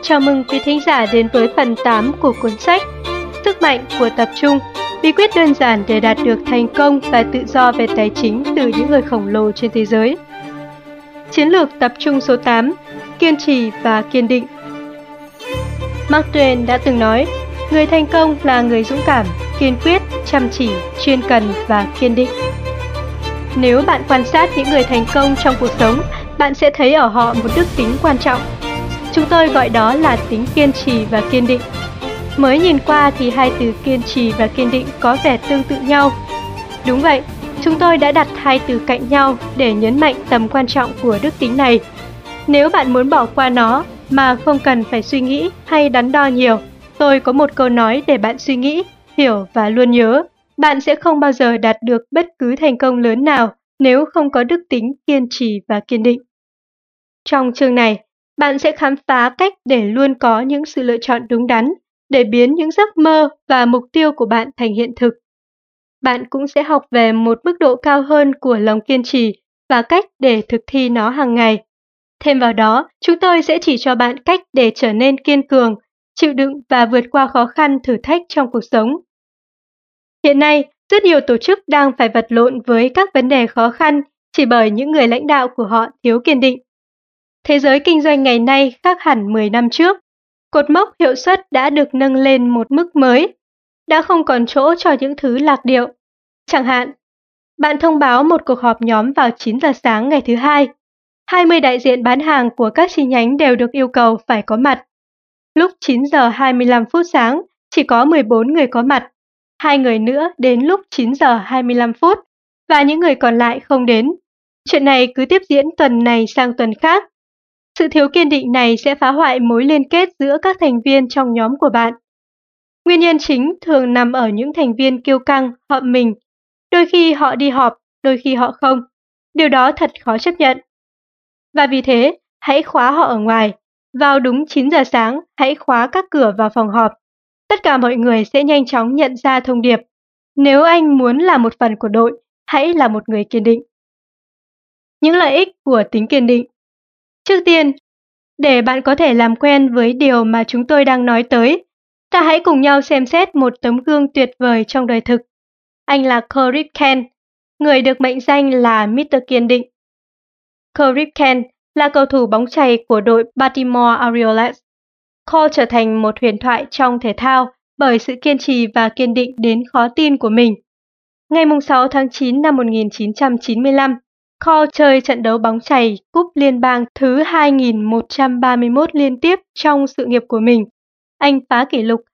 Chào mừng quý thính giả đến với phần 8 của cuốn sách Sức mạnh của tập trung, bí quyết đơn giản để đạt được thành công và tự do về tài chính từ những người khổng lồ trên thế giới. Chiến lược tập trung số 8, kiên trì và kiên định. Mark Twain đã từng nói, người thành công là người dũng cảm, kiên quyết, chăm chỉ, chuyên cần và kiên định. Nếu bạn quan sát những người thành công trong cuộc sống, bạn sẽ thấy ở họ một đức tính quan trọng. Chúng tôi gọi đó là tính kiên trì và kiên định. Mới nhìn qua thì hai từ kiên trì và kiên định có vẻ tương tự nhau. Đúng vậy, chúng tôi đã đặt hai từ cạnh nhau để nhấn mạnh tầm quan trọng của đức tính này. Nếu bạn muốn bỏ qua nó mà không cần phải suy nghĩ hay đắn đo nhiều, tôi có một câu nói để bạn suy nghĩ, hiểu và luôn nhớ. Bạn sẽ không bao giờ đạt được bất cứ thành công lớn nào nếu không có đức tính kiên trì và kiên định. Trong chương này, bạn sẽ khám phá cách để luôn có những sự lựa chọn đúng đắn, để biến những giấc mơ và mục tiêu của bạn thành hiện thực. Bạn cũng sẽ học về một mức độ cao hơn của lòng kiên trì và cách để thực thi nó hàng ngày. Thêm vào đó, chúng tôi sẽ chỉ cho bạn cách để trở nên kiên cường, chịu đựng và vượt qua khó khăn thử thách trong cuộc sống. Hiện nay, rất nhiều tổ chức đang phải vật lộn với các vấn đề khó khăn chỉ bởi những người lãnh đạo của họ thiếu kiên định. Thế giới kinh doanh ngày nay khác hẳn 10 năm trước. Cột mốc hiệu suất đã được nâng lên một mức mới. Đã không còn chỗ cho những thứ lạc điệu. Chẳng hạn, bạn thông báo một cuộc họp nhóm vào 9 giờ sáng ngày thứ Hai. 20 đại diện bán hàng của các chi nhánh đều được yêu cầu phải có mặt. Lúc 9 giờ 25 phút sáng, chỉ có 14 người có mặt. 2 người nữa đến lúc 9 giờ 25 phút và những người còn lại không đến. Chuyện này cứ tiếp diễn tuần này sang tuần khác. Sự thiếu kiên định này sẽ phá hoại mối liên kết giữa các thành viên trong nhóm của bạn. Nguyên nhân chính thường nằm ở những thành viên kiêu căng, hợm mình. Đôi khi họ đi họp, đôi khi họ không. Điều đó thật khó chấp nhận. Và vì thế, hãy khóa họ ở ngoài. Vào đúng 9 giờ sáng, hãy khóa các cửa vào phòng họp. Tất cả mọi người sẽ nhanh chóng nhận ra thông điệp. Nếu anh muốn là một phần của đội, hãy là một người kiên định. Những lợi ích của tính kiên định. Trước tiên, để bạn có thể làm quen với điều mà chúng tôi đang nói tới, ta hãy cùng nhau xem xét một tấm gương tuyệt vời trong đời thực. Anh là Cal Ripken, người được mệnh danh là Mr. Kiên định. Cal Ripken là cầu thủ bóng chày của đội Baltimore Orioles. Cal trở thành một huyền thoại trong thể thao bởi sự kiên trì và kiên định đến khó tin của mình. Ngày 6 tháng 9 năm 1995, Cal chơi trận đấu bóng chày cúp liên bang thứ 2131 liên tiếp trong sự nghiệp của mình. Anh phá kỷ lục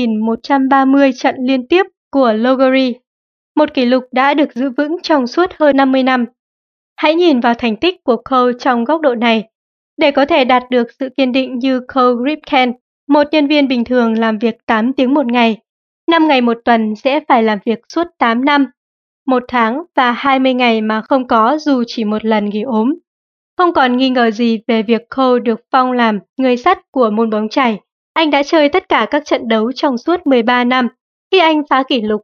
2130 trận liên tiếp của Lowery, một kỷ lục đã được giữ vững trong suốt hơn 50 năm. Hãy nhìn vào thành tích của Cal trong góc độ này. Để có thể đạt được sự kiên định như Cal Ripken, một nhân viên bình thường làm việc 8 tiếng một ngày, 5 ngày một tuần sẽ phải làm việc suốt 8 năm. 1 tháng và 20 ngày mà không có dù chỉ một lần nghỉ ốm. Không còn nghi ngờ gì về việc Cal được phong làm người sắt của môn bóng chày. Anh đã chơi tất cả các trận đấu trong suốt 13 năm. Khi anh phá kỷ lục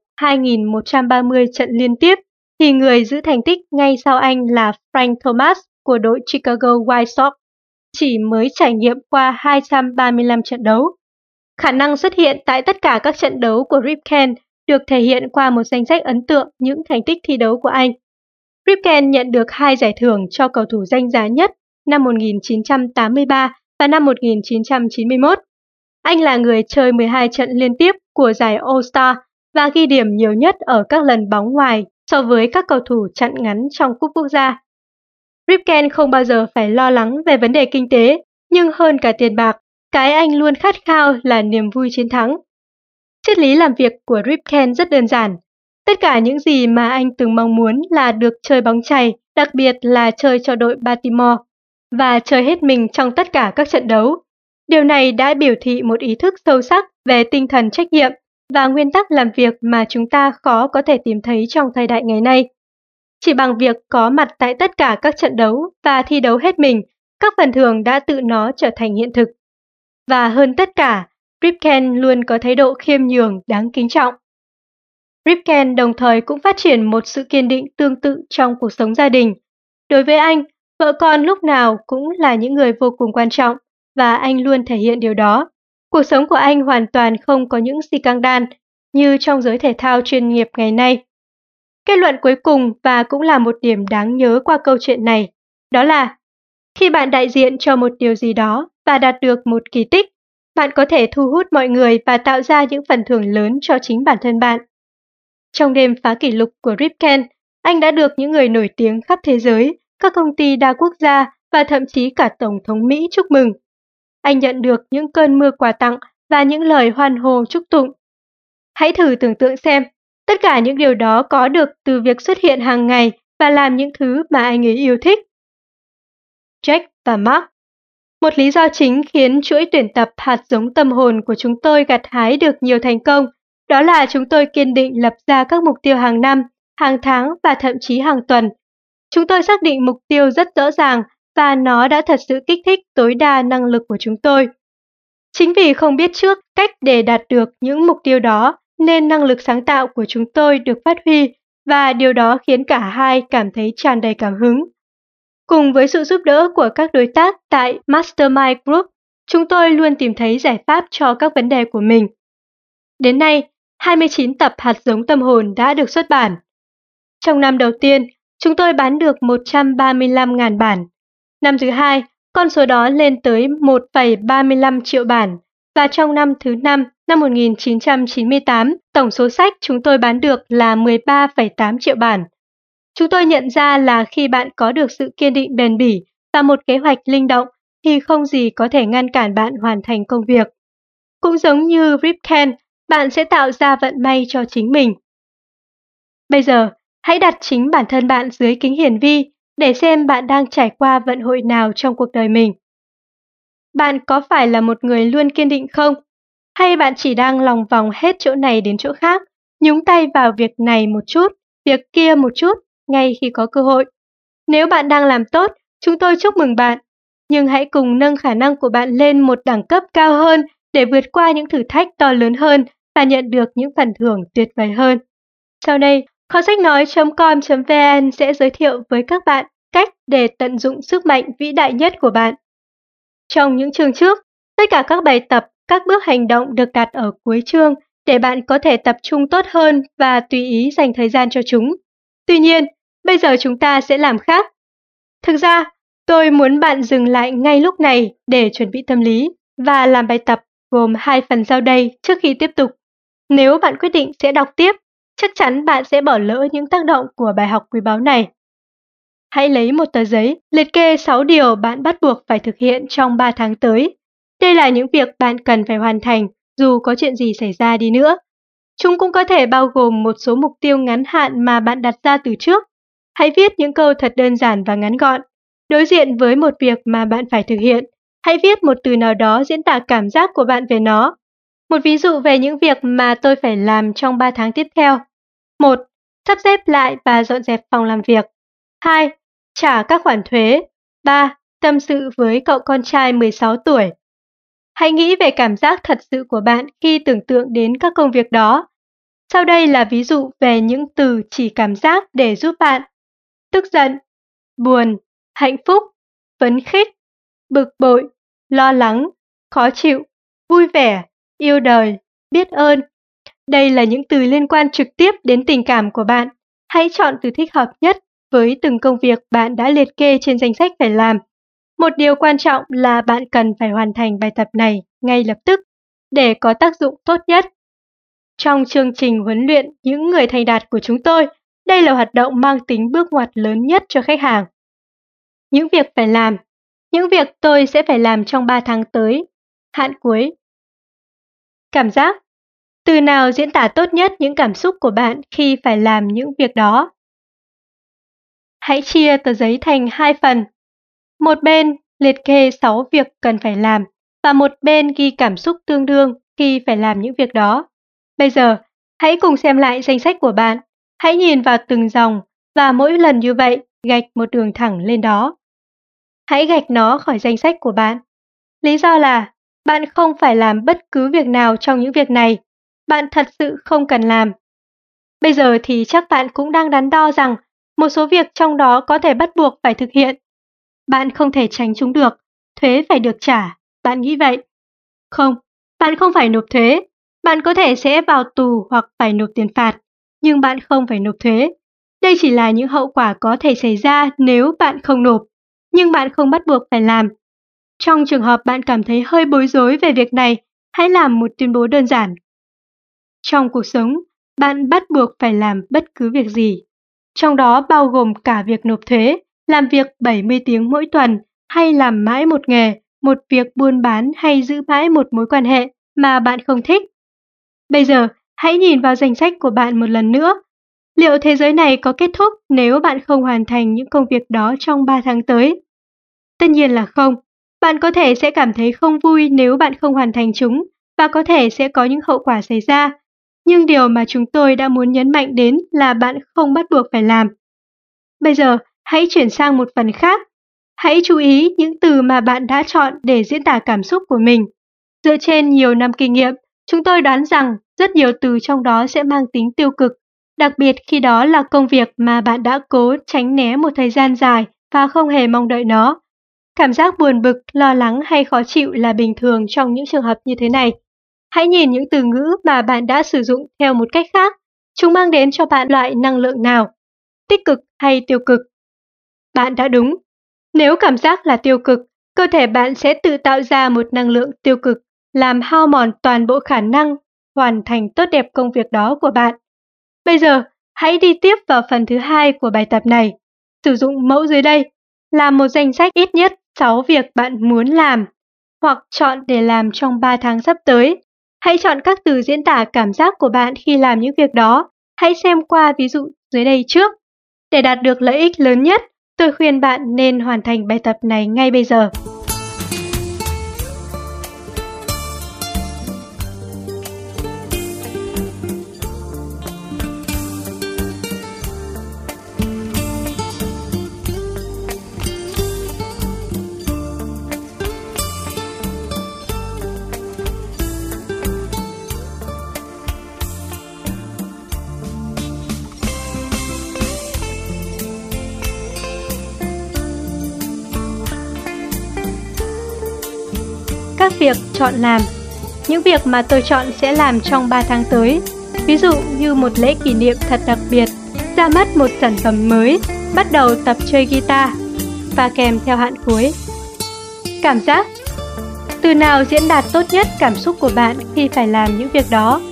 2130 trận liên tiếp, thì người giữ thành tích ngay sau anh là Frank Thomas của đội Chicago White Sox, chỉ mới trải nghiệm qua 235 trận đấu. Khả năng xuất hiện tại tất cả các trận đấu của Ripken được thể hiện qua một danh sách ấn tượng những thành tích thi đấu của anh. Ripken nhận được 2 giải thưởng cho cầu thủ danh giá nhất năm 1983 và năm 1991. Anh là người chơi 12 trận liên tiếp của giải All-Star và ghi điểm nhiều nhất ở các lần bóng ngoài so với các cầu thủ chặn ngắn trong cúp quốc gia. Ripken không bao giờ phải lo lắng về vấn đề kinh tế, nhưng hơn cả tiền bạc, cái anh luôn khát khao là niềm vui chiến thắng. Triết lý làm việc của Ripken rất đơn giản. Tất cả những gì mà anh từng mong muốn là được chơi bóng chày, đặc biệt là chơi cho đội Baltimore, và chơi hết mình trong tất cả các trận đấu. Điều này đã biểu thị một ý thức sâu sắc về tinh thần trách nhiệm và nguyên tắc làm việc mà chúng ta khó có thể tìm thấy trong thời đại ngày nay. Chỉ bằng việc có mặt tại tất cả các trận đấu và thi đấu hết mình, các phần thưởng đã tự nó trở thành hiện thực. Và hơn tất cả, Ripken luôn có thái độ khiêm nhường đáng kính trọng. Ripken đồng thời cũng phát triển một sự kiên định tương tự trong cuộc sống gia đình. Đối với anh, vợ con lúc nào cũng là những người vô cùng quan trọng. và anh luôn thể hiện điều đó. Cuộc sống của anh hoàn toàn không có những scandal như trong giới thể thao chuyên nghiệp ngày nay. Kết luận cuối cùng và cũng là một điểm đáng nhớ qua câu chuyện này, đó là khi bạn đại diện cho một điều gì đó và đạt được một kỳ tích, bạn có thể thu hút mọi người và tạo ra những phần thưởng lớn cho chính bản thân bạn. Trong đêm phá kỷ lục của Ripken, anh đã được những người nổi tiếng khắp thế giới, các công ty đa quốc gia và thậm chí cả Tổng thống Mỹ chúc mừng. Anh nhận được những cơn mưa quà tặng và những lời hoan hô chúc tụng. Hãy thử tưởng tượng xem, tất cả những điều đó có được từ việc xuất hiện hàng ngày và làm những thứ mà anh ấy yêu thích. Jack và Mark. Một lý do chính khiến chuỗi tuyển tập hạt giống tâm hồn của chúng tôi gặt hái được nhiều thành công, đó là chúng tôi kiên định lập ra các mục tiêu hàng năm, hàng tháng và thậm chí hàng tuần. Chúng tôi xác định mục tiêu rất rõ ràng và nó đã thật sự kích thích tối đa năng lực của chúng tôi. Chính vì không biết trước cách để đạt được những mục tiêu đó nên năng lực sáng tạo của chúng tôi được phát huy và điều đó khiến cả hai cảm thấy tràn đầy cảm hứng. Cùng với sự giúp đỡ của các đối tác tại Mastermind Group, chúng tôi luôn tìm thấy giải pháp cho các vấn đề của mình. Đến nay, 29 tập hạt giống tâm hồn đã được xuất bản. Trong năm đầu tiên, chúng tôi bán được 135.000 bản. Năm thứ hai, con số đó lên tới 1,35 triệu bản. Và trong năm thứ năm, năm 1998, tổng số sách chúng tôi bán được là 13,8 triệu bản. Chúng tôi nhận ra là khi bạn có được sự kiên định bền bỉ và một kế hoạch linh động thì không gì có thể ngăn cản bạn hoàn thành công việc. Cũng giống như Ripken, bạn sẽ tạo ra vận may cho chính mình. Bây giờ, hãy đặt chính bản thân bạn dưới kính hiển vi để xem bạn đang trải qua vận hội nào trong cuộc đời mình. Bạn có phải là một người luôn kiên định không? Hay bạn chỉ đang lòng vòng hết chỗ này đến chỗ khác, nhúng tay vào việc này một chút, việc kia một chút, ngay khi có cơ hội? Nếu bạn đang làm tốt, chúng tôi chúc mừng bạn. Nhưng hãy cùng nâng khả năng của bạn lên một đẳng cấp cao hơn để vượt qua những thử thách to lớn hơn và nhận được những phần thưởng tuyệt vời hơn. Sau đây, kho sách nói.com.vn sẽ giới thiệu với các bạn cách để tận dụng sức mạnh vĩ đại nhất của bạn. Trong những chương trước, tất cả các bài tập, các bước hành động được đặt ở cuối chương để bạn có thể tập trung tốt hơn và tùy ý dành thời gian cho chúng. Tuy nhiên, bây giờ chúng ta sẽ làm khác. Thực ra, tôi muốn bạn dừng lại ngay lúc này để chuẩn bị tâm lý và làm bài tập gồm 2 phần sau đây trước khi tiếp tục. Nếu bạn quyết định sẽ đọc tiếp, chắc chắn bạn sẽ bỏ lỡ những tác động của bài học quý báu này. Hãy lấy một tờ giấy, liệt kê 6 điều bạn bắt buộc phải thực hiện trong 3 tháng tới. Đây là những việc bạn cần phải hoàn thành dù có chuyện gì xảy ra đi nữa. Chúng cũng có thể bao gồm một số mục tiêu ngắn hạn mà bạn đặt ra từ trước. Hãy viết những câu thật đơn giản và ngắn gọn. Đối diện với một việc mà bạn phải thực hiện, hãy viết một từ nào đó diễn tả cảm giác của bạn về nó. Một ví dụ về những việc mà tôi phải làm trong 3 tháng tiếp theo. 1. Sắp xếp lại và dọn dẹp phòng làm việc. 2. Trả các khoản thuế. 3. Tâm sự với cậu con trai 16 tuổi. Hãy nghĩ về cảm giác thật sự của bạn khi tưởng tượng đến các công việc đó. Sau đây là ví dụ về những từ chỉ cảm giác để giúp bạn. Tức giận, buồn, hạnh phúc, phấn khích, bực bội, lo lắng, khó chịu, vui vẻ, yêu đời, biết ơn. Đây là những từ liên quan trực tiếp đến tình cảm của bạn. Hãy chọn từ thích hợp nhất với từng công việc bạn đã liệt kê trên danh sách phải làm. Một điều quan trọng là bạn cần phải hoàn thành bài tập này ngay lập tức để có tác dụng tốt nhất. Trong chương trình huấn luyện những người thành đạt của chúng tôi, đây là hoạt động mang tính bước ngoặt lớn nhất cho khách hàng. Những việc phải làm. Những việc tôi sẽ phải làm trong 3 tháng tới. Hạn cuối. Cảm giác. Từ nào diễn tả tốt nhất những cảm xúc của bạn khi phải làm những việc đó? Hãy chia tờ giấy thành 2 phần. Một bên liệt kê 6 việc cần phải làm và một bên ghi cảm xúc tương đương khi phải làm những việc đó. Bây giờ, hãy cùng xem lại danh sách của bạn. Hãy nhìn vào từng dòng và mỗi lần như vậy, gạch một đường thẳng lên đó. Hãy gạch nó khỏi danh sách của bạn. Lý do là bạn không phải làm bất cứ việc nào trong những việc này. Bạn thật sự không cần làm. Bây giờ thì chắc bạn cũng đang đắn đo rằng một số việc trong đó có thể bắt buộc phải thực hiện. Bạn không thể tránh chúng được, thuế phải được trả, bạn nghĩ vậy. Không, bạn không phải nộp thuế. Bạn có thể sẽ vào tù hoặc phải nộp tiền phạt, nhưng bạn không phải nộp thuế. Đây chỉ là những hậu quả có thể xảy ra nếu bạn không nộp, nhưng bạn không bắt buộc phải làm. Trong trường hợp bạn cảm thấy hơi bối rối về việc này, hãy làm một tuyên bố đơn giản. Trong cuộc sống, bạn bắt buộc phải làm bất cứ việc gì, trong đó bao gồm cả việc nộp thuế, làm việc 70 tiếng mỗi tuần hay làm mãi một nghề, một việc buôn bán hay giữ mãi một mối quan hệ mà bạn không thích. Bây giờ, hãy nhìn vào danh sách của bạn một lần nữa. Liệu thế giới này có kết thúc nếu bạn không hoàn thành những công việc đó trong 3 tháng tới? Tất nhiên là không. Bạn có thể sẽ cảm thấy không vui nếu bạn không hoàn thành chúng và có thể sẽ có những hậu quả xảy ra. Nhưng điều mà chúng tôi đã muốn nhấn mạnh đến là bạn không bắt buộc phải làm. Bây giờ, hãy chuyển sang một phần khác. Hãy chú ý những từ mà bạn đã chọn để diễn tả cảm xúc của mình. Dựa trên nhiều năm kinh nghiệm, chúng tôi đoán rằng rất nhiều từ trong đó sẽ mang tính tiêu cực, đặc biệt khi đó là công việc mà bạn đã cố tránh né một thời gian dài và không hề mong đợi nó. Cảm giác buồn bực, lo lắng hay khó chịu là bình thường trong những trường hợp như thế này. Hãy nhìn những từ ngữ mà bạn đã sử dụng theo một cách khác. Chúng mang đến cho bạn loại năng lượng nào? Tích cực hay tiêu cực? Bạn đã đúng. Nếu cảm giác là tiêu cực, cơ thể bạn sẽ tự tạo ra một năng lượng tiêu cực, làm hao mòn toàn bộ khả năng hoàn thành tốt đẹp công việc đó của bạn. Bây giờ, hãy đi tiếp vào phần thứ hai của bài tập này. Sử dụng mẫu dưới đây. Làm một danh sách ít nhất 6 việc bạn muốn làm, hoặc chọn để làm trong 3 tháng sắp tới. Hãy chọn các từ diễn tả cảm giác của bạn khi làm những việc đó. Hãy xem qua ví dụ dưới đây trước. Để đạt được lợi ích lớn nhất, tôi khuyên bạn nên hoàn thành bài tập này ngay bây giờ. Các việc chọn làm. Những việc mà tôi chọn sẽ làm trong 3 tháng tới. Ví dụ như một lễ kỷ niệm thật đặc biệt, ra mắt một sản phẩm mới, bắt đầu tập chơi guitar, và kèm theo hạn cuối. Cảm giác. Từ nào diễn đạt tốt nhất cảm xúc của bạn khi phải làm những việc đó?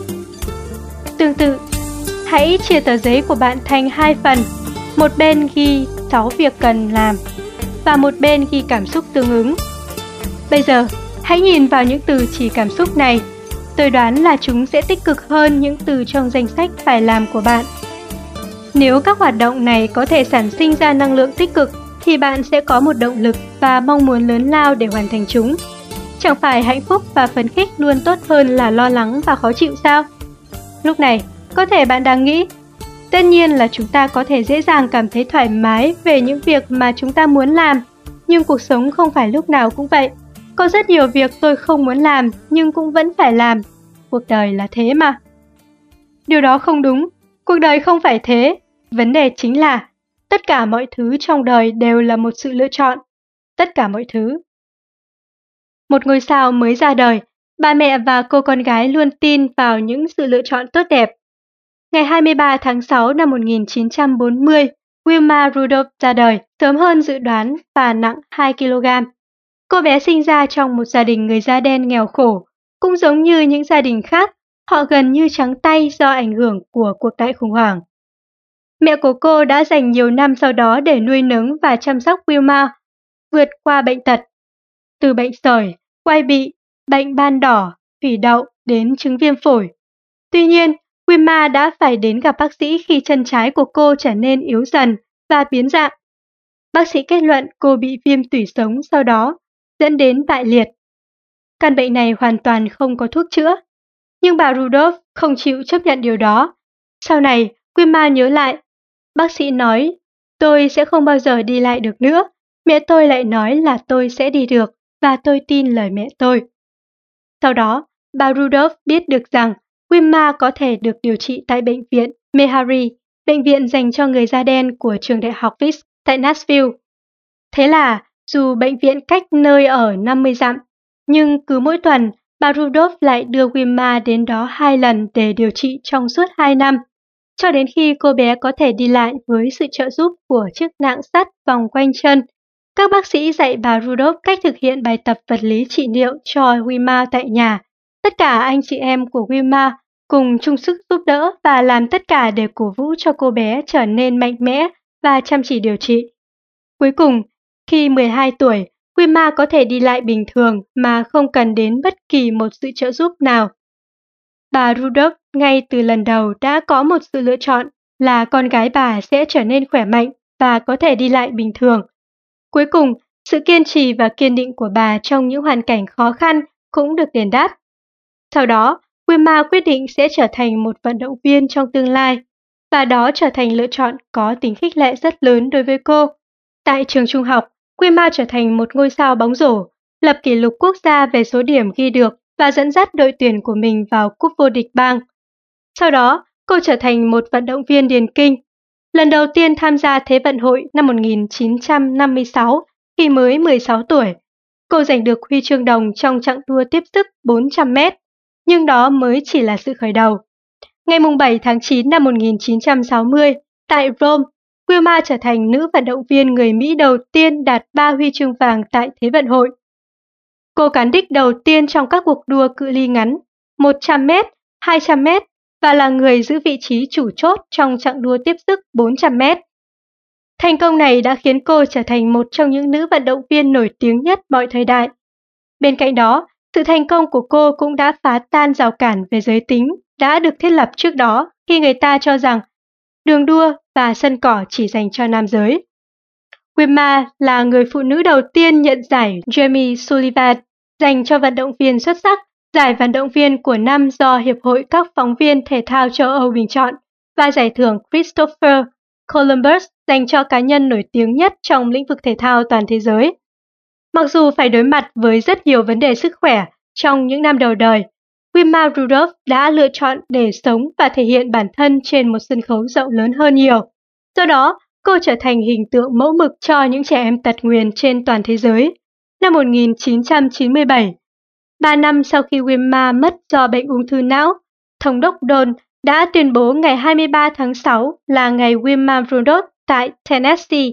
Tương tự, hãy chia tờ giấy của bạn thành 2 phần. Một bên ghi 6 việc cần làm, và một bên ghi cảm xúc tương ứng. Bây giờ, hãy nhìn vào những từ chỉ cảm xúc này. Tôi đoán là chúng sẽ tích cực hơn những từ trong danh sách phải làm của bạn. Nếu các hoạt động này có thể sản sinh ra năng lượng tích cực, thì bạn sẽ có một động lực và mong muốn lớn lao để hoàn thành chúng. Chẳng phải hạnh phúc và phấn khích luôn tốt hơn là lo lắng và khó chịu sao? Lúc này, có thể bạn đang nghĩ, tất nhiên là chúng ta có thể dễ dàng cảm thấy thoải mái về những việc mà chúng ta muốn làm, nhưng cuộc sống không phải lúc nào cũng vậy. Có rất nhiều việc tôi không muốn làm nhưng cũng vẫn phải làm. Cuộc đời là thế mà. Điều đó không đúng. Cuộc đời không phải thế. Vấn đề chính là tất cả mọi thứ trong đời đều là một sự lựa chọn. Tất cả mọi thứ. Một ngôi sao mới ra đời, bà mẹ và cô con gái luôn tin vào những sự lựa chọn tốt đẹp. Ngày 23 tháng 6 năm 1940, Wilma Rudolph ra đời, sớm hơn dự đoán và nặng 2 kg. Cô bé sinh ra trong một gia đình người da đen nghèo khổ. Cũng giống như những gia đình khác, họ gần như trắng tay do ảnh hưởng của cuộc đại khủng hoảng. Mẹ của cô đã dành nhiều năm sau đó để nuôi nấng và chăm sóc Wilma, vượt qua bệnh tật. Từ bệnh sởi, quai bị, bệnh ban đỏ, thủy đậu đến chứng viêm phổi. Tuy nhiên, Wilma đã phải đến gặp bác sĩ khi chân trái của cô trở nên yếu dần và biến dạng. Bác sĩ kết luận cô bị viêm tủy sống sau đó, dẫn đến bại liệt. Căn bệnh này hoàn toàn không có thuốc chữa. Nhưng bà Rudolph không chịu chấp nhận điều đó. Sau này, Wilma nhớ lại. Bác sĩ nói, tôi sẽ không bao giờ đi lại được nữa. Mẹ tôi lại nói là tôi sẽ đi được, và tôi tin lời mẹ tôi. Sau đó, bà Rudolph biết được rằng Wilma có thể được điều trị tại bệnh viện Meharry, bệnh viện dành cho người da đen của trường đại học Fisk tại Nashville. Thế là, dù bệnh viện cách nơi ở 50 dặm, Nhưng cứ mỗi tuần, bà Rudolph lại đưa Wilma đến đó 2 lần để điều trị trong suốt 2 năm, cho đến khi cô bé có thể đi lại với sự trợ giúp của chiếc nạng sắt vòng quanh chân. Các bác sĩ dạy bà Rudolph cách thực hiện bài tập vật lý trị liệu cho Wilma tại nhà. Tất cả anh chị em của Wilma cùng chung sức giúp đỡ và làm tất cả để cổ vũ cho cô bé trở nên mạnh mẽ và chăm chỉ điều trị. Cuối cùng, khi 12 tuổi, Wilma có thể đi lại bình thường mà không cần đến bất kỳ một sự trợ giúp nào. Bà Rudolph ngay từ lần đầu đã có một sự lựa chọn là con gái bà sẽ trở nên khỏe mạnh và có thể đi lại bình thường. Cuối cùng, sự kiên trì và kiên định của bà trong những hoàn cảnh khó khăn cũng được đền đáp. Sau đó, Wilma quyết định sẽ trở thành một vận động viên trong tương lai, và đó trở thành lựa chọn có tính khích lệ rất lớn đối với cô. Tại trường trung học, Wilma trở thành một ngôi sao bóng rổ, lập kỷ lục quốc gia về số điểm ghi được và dẫn dắt đội tuyển của mình vào cúp vô địch bang. Sau đó, cô trở thành một vận động viên điền kinh. Lần đầu tiên tham gia Thế vận hội năm 1956 khi mới 16 tuổi. Cô giành được huy chương đồng trong chặng đua tiếp sức 400 mét, nhưng đó mới chỉ là sự khởi đầu. Ngày 7 tháng 9 năm 1960, tại Rome, Wilma trở thành nữ vận động viên người Mỹ đầu tiên đạt 3 huy chương vàng tại Thế vận hội. Cô cán đích đầu tiên trong các cuộc đua cự ly ngắn 100 mét, 200 mét và là người giữ vị trí chủ chốt trong chặng đua tiếp sức 400 mét. Thành công này đã khiến cô trở thành một trong những nữ vận động viên nổi tiếng nhất mọi thời đại. Bên cạnh đó, sự thành công của cô cũng đã phá tan rào cản về giới tính đã được thiết lập trước đó khi người ta cho rằng đường đua và sân cỏ chỉ dành cho nam giới. Wilma là người phụ nữ đầu tiên nhận giải Jamie Sullivan dành cho vận động viên xuất sắc, giải vận động viên của năm do Hiệp hội các phóng viên thể thao châu Âu bình chọn, và giải thưởng Christopher Columbus dành cho cá nhân nổi tiếng nhất trong lĩnh vực thể thao toàn thế giới. Mặc dù phải đối mặt với rất nhiều vấn đề sức khỏe trong những năm đầu đời, Wilma Rudolph đã lựa chọn để sống và thể hiện bản thân trên một sân khấu rộng lớn hơn nhiều. Do đó, cô trở thành hình tượng mẫu mực cho những trẻ em tật nguyền trên toàn thế giới. Năm 1997, 3 năm sau khi Wilma mất do bệnh ung thư não, Thống đốc Don đã tuyên bố ngày 23 tháng 6 là ngày Wilma Rudolph tại Tennessee.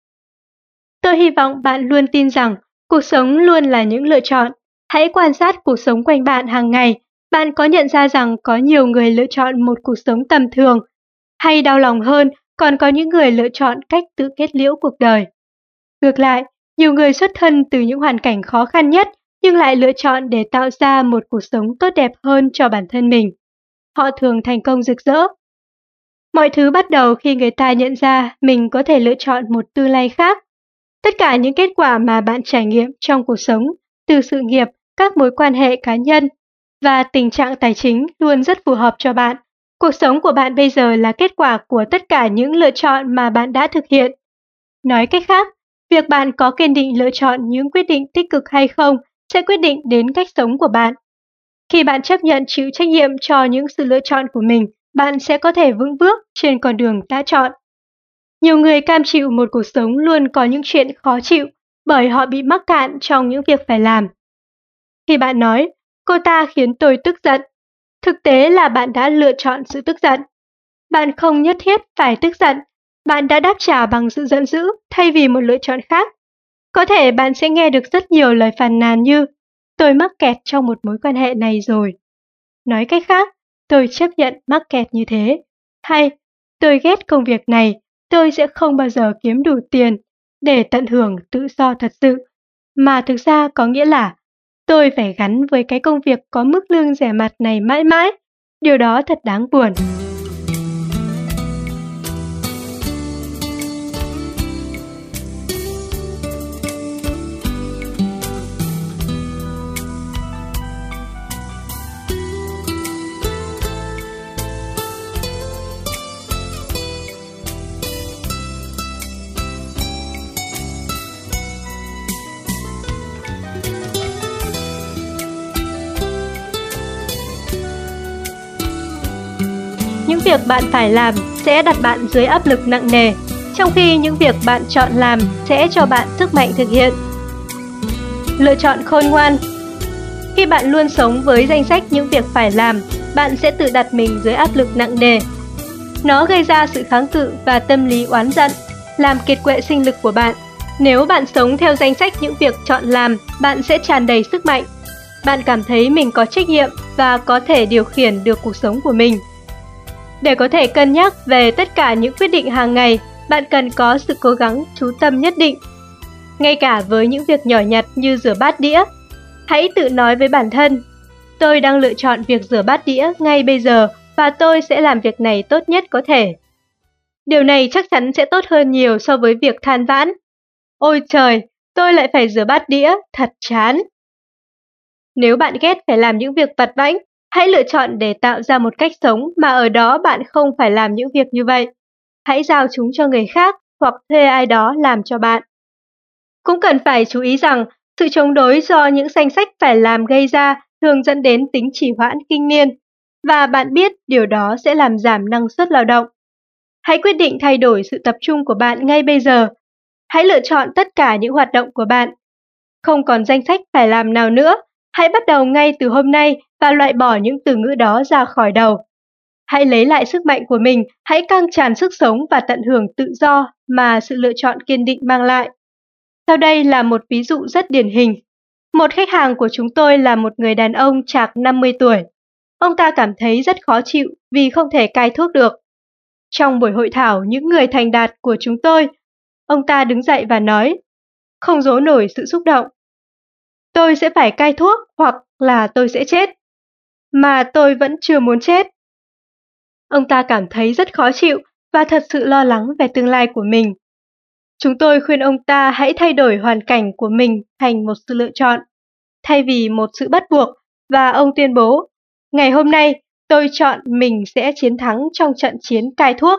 Tôi hy vọng bạn luôn tin rằng cuộc sống luôn là những lựa chọn. Hãy quan sát cuộc sống quanh bạn hàng ngày. Bạn có nhận ra rằng có nhiều người lựa chọn một cuộc sống tầm thường, hay đau lòng hơn, còn có những người lựa chọn cách tự kết liễu cuộc đời. Ngược lại, nhiều người xuất thân từ những hoàn cảnh khó khăn nhất nhưng lại lựa chọn để tạo ra một cuộc sống tốt đẹp hơn cho bản thân mình. Họ thường thành công rực rỡ. Mọi thứ bắt đầu khi người ta nhận ra mình có thể lựa chọn một tương lai khác. Tất cả những kết quả mà bạn trải nghiệm trong cuộc sống, từ sự nghiệp, các mối quan hệ cá nhân và tình trạng tài chính luôn rất phù hợp cho bạn. Cuộc sống của bạn bây giờ là kết quả của tất cả những lựa chọn mà bạn đã thực hiện. Nói cách khác, việc bạn có kiên định lựa chọn những quyết định tích cực hay không sẽ quyết định đến cách sống của bạn. Khi bạn chấp nhận chịu trách nhiệm cho những sự lựa chọn của mình, bạn sẽ có thể vững bước trên con đường đã chọn. Nhiều người cam chịu một cuộc sống luôn có những chuyện khó chịu bởi họ bị mắc cạn trong những việc phải làm. Khi bạn nói, cô ta khiến tôi tức giận, thực tế là bạn đã lựa chọn sự tức giận. Bạn không nhất thiết phải tức giận, bạn đã đáp trả bằng sự giận dữ thay vì một lựa chọn khác. Có thể bạn sẽ nghe được rất nhiều lời phàn nàn như tôi mắc kẹt trong một mối quan hệ này rồi. Nói cách khác, tôi chấp nhận mắc kẹt như thế. Hay, tôi ghét công việc này, tôi sẽ không bao giờ kiếm đủ tiền để tận hưởng tự do thật sự. Mà thực ra có nghĩa là tôi phải gắn với cái công việc có mức lương rẻ mạt này mãi mãi. Điều đó thật đáng buồn. Những việc bạn phải làm sẽ đặt bạn dưới áp lực nặng nề, trong khi những việc bạn chọn làm sẽ cho bạn sức mạnh thực hiện. Lựa chọn khôn ngoan. Khi bạn luôn sống với danh sách những việc phải làm, bạn sẽ tự đặt mình dưới áp lực nặng nề. Nó gây ra sự kháng cự và tâm lý oán giận, làm kiệt quệ sinh lực của bạn. Nếu bạn sống theo danh sách những việc chọn làm, bạn sẽ tràn đầy sức mạnh. Bạn cảm thấy mình có trách nhiệm và có thể điều khiển được cuộc sống của mình. Để có thể cân nhắc về tất cả những quyết định hàng ngày, bạn cần có sự cố gắng chú tâm nhất định. Ngay cả với những việc nhỏ nhặt như rửa bát đĩa, hãy tự nói với bản thân, tôi đang lựa chọn việc rửa bát đĩa ngay bây giờ và tôi sẽ làm việc này tốt nhất có thể. Điều này chắc chắn sẽ tốt hơn nhiều so với việc than vãn. Ôi trời, tôi lại phải rửa bát đĩa, thật chán. Nếu bạn ghét phải làm những việc vặt vãnh, hãy lựa chọn để tạo ra một cách sống mà ở đó bạn không phải làm những việc như vậy. Hãy giao chúng cho người khác hoặc thuê ai đó làm cho bạn. Cũng cần phải chú ý rằng, sự chống đối do những danh sách phải làm gây ra thường dẫn đến tính trì hoãn kinh niên, và bạn biết điều đó sẽ làm giảm năng suất lao động. Hãy quyết định thay đổi sự tập trung của bạn ngay bây giờ. Hãy lựa chọn tất cả những hoạt động của bạn. Không còn danh sách phải làm nào nữa, hãy bắt đầu ngay từ hôm nay và loại bỏ những từ ngữ đó ra khỏi đầu. Hãy lấy lại sức mạnh của mình, hãy căng tràn sức sống và tận hưởng tự do mà sự lựa chọn kiên định mang lại. Sau đây là một ví dụ rất điển hình. Một khách hàng của chúng tôi là một người đàn ông chạc 50 tuổi. Ông ta cảm thấy rất khó chịu vì không thể cai thuốc được. Trong buổi hội thảo những người thành đạt của chúng tôi, ông ta đứng dậy và nói, không giấu nổi sự xúc động. Tôi sẽ phải cai thuốc hoặc là tôi sẽ chết. Mà tôi vẫn chưa muốn chết. Ông ta cảm thấy rất khó chịu và thật sự lo lắng về tương lai của mình. Chúng tôi khuyên ông ta hãy thay đổi hoàn cảnh của mình thành một sự lựa chọn, thay vì một sự bắt buộc, và ông tuyên bố, ngày hôm nay tôi chọn mình sẽ chiến thắng trong trận chiến cai thuốc.